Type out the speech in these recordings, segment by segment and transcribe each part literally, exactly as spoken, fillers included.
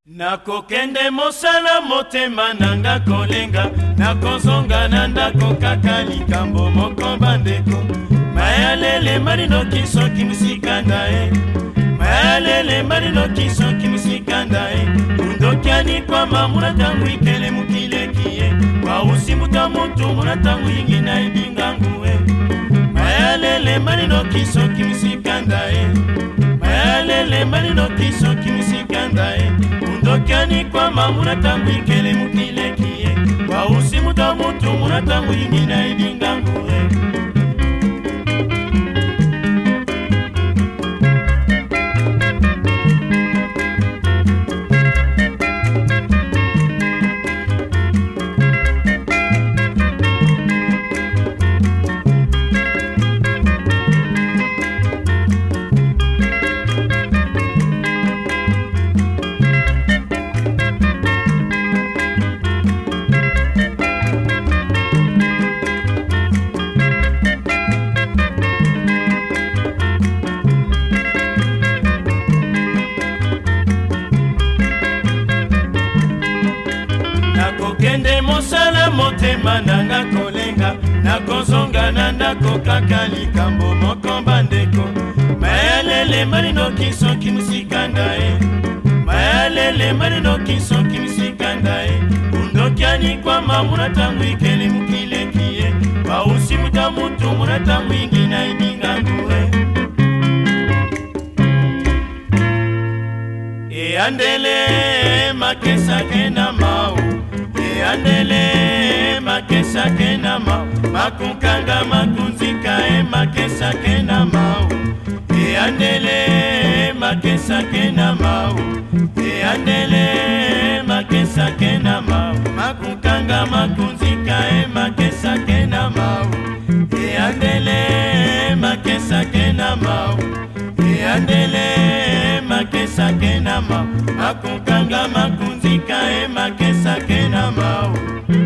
Nakokende mosala motema nanga kolenga, nakozonga na ndako kaka likambo moko bandeko. Mayalele marino kiso kimusikanda e, mayalele marino kiso kimusikanda e. Undokiani kwa mamuna tangu ikele mukile kie, wa usimuta mutu muna tangu ingi na ibingangu e. Mayalele marino kiso kimusikanda e, mayalele marino kiso kimusikanda e. Undokiani kwa mamuna tangu ikele mukile kie, wa usimuta mutu muna tangu ingi na ibingangu e. Nakokende mosala motema nanga kolenga, nakozonga na ndako kaka likambo moko bandeko. Mayalele marino kiso kimusikanda e, mayalele marino kiso kimusikanda e. Undokiani kwa mamuna tangu ikele mukile kie, wa usimuta mutu muna tangu ingi na ibingangu e. E andele makesa kena mau, e andele makesa kena mau, makunkanga makunzika e makesa kena mau. E andele makesa kena mau, e andele makesa kena mau, makunkanga makunzika e makesa kena mau. E andele makesa kena mau, e andele makesa kena mau, makunkanga makunzika e makesa kena mau.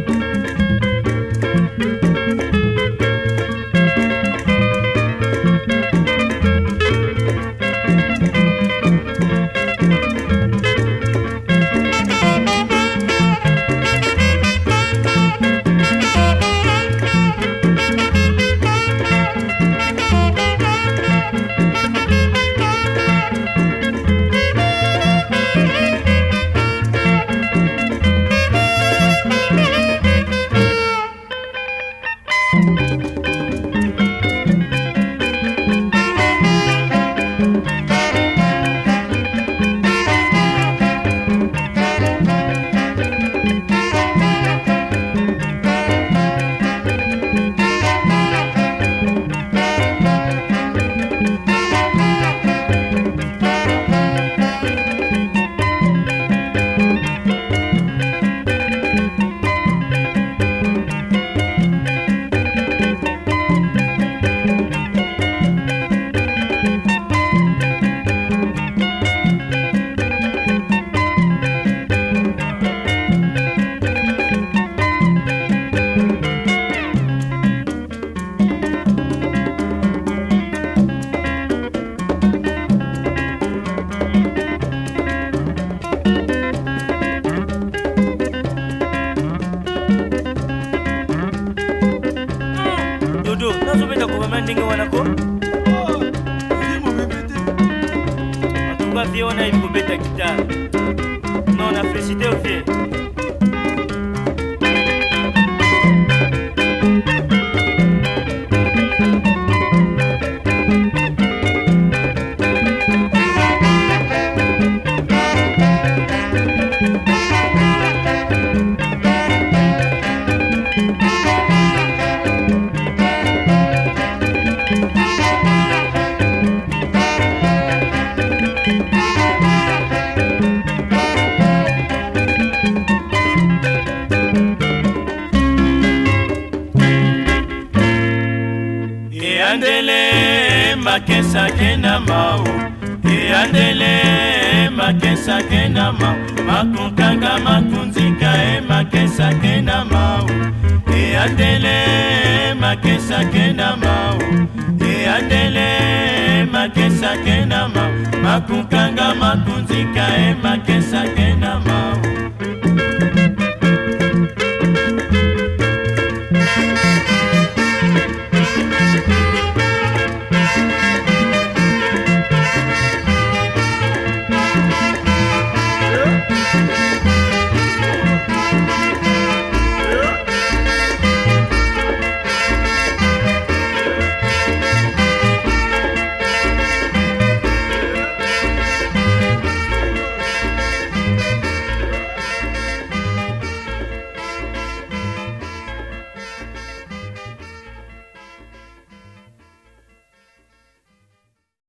Dodo, nazo beta kwa ndinga wanako? Oh, ndimo bebete. Atuka fiona ibu beta kita. Non, na félicité au fier. E andele makesa kena mau, e andele makesa kena mau, makunkanga makunzika e makesa kena mau. E andele makesa kena mau, e andele makesa kena mau, makunkanga makunzika e makesa kena mau.